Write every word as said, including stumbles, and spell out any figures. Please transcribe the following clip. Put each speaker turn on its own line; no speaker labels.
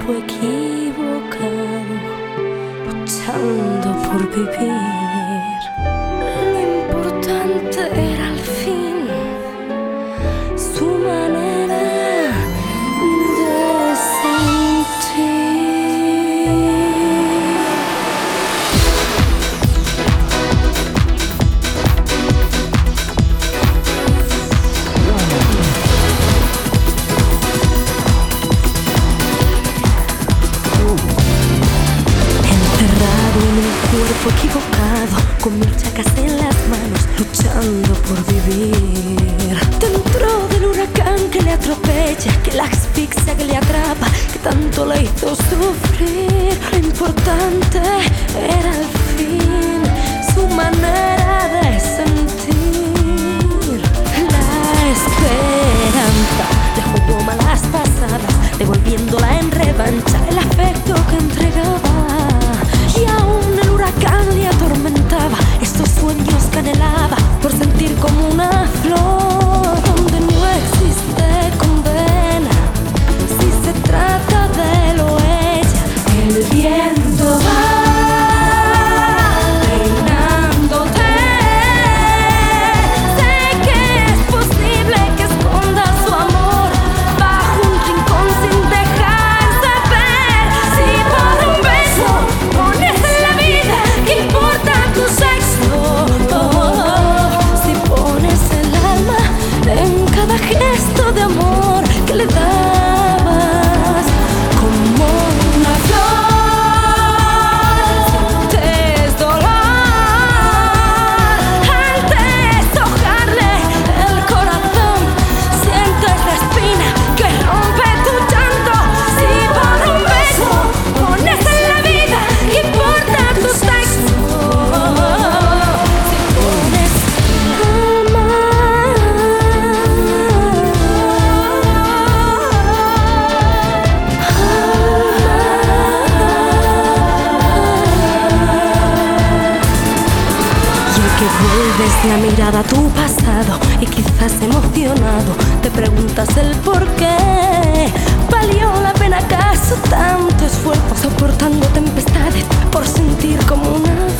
cuerpo equivocado, luchando por vivir. Lo importante era al fin su manera de sentir. Cuerpo equivocado, con mil chacas en las manos, luchando por vivir. Dentro del huracán que le atropella, que la asfixia, que le atrapa, que tanto le hizo sufrir. Lo importante era al fin su manera de sentir. La esperanza le jugó malas pasadas, devolviéndola en revancha el afecto que entregaba. Y aún el huracán le atormentaba, estos sueños que anhelaba por sentir como una flor donde no existe condena. Si se trata de lo ella, el viento va peinándote. Sé que es posible que esconda su amor bajo un rincón sin dejarse ver. Si por un beso pones la vida, ¿qué importa tu sexo? Oh, si pones el alma en cada gesto de amor que le dabas, como una flor, sientes dolor al deshojarle el corazón, sientes la espina que rompe tu llanto. Si por un beso pones en la vida, ¿qué importa tu sexo? Si pones y el que vuelves la mirada a tu pasado y quizás emocionado te preguntas el por qué. ¿Valió la pena acaso tanto esfuerzo soportando tempestades por sentir como una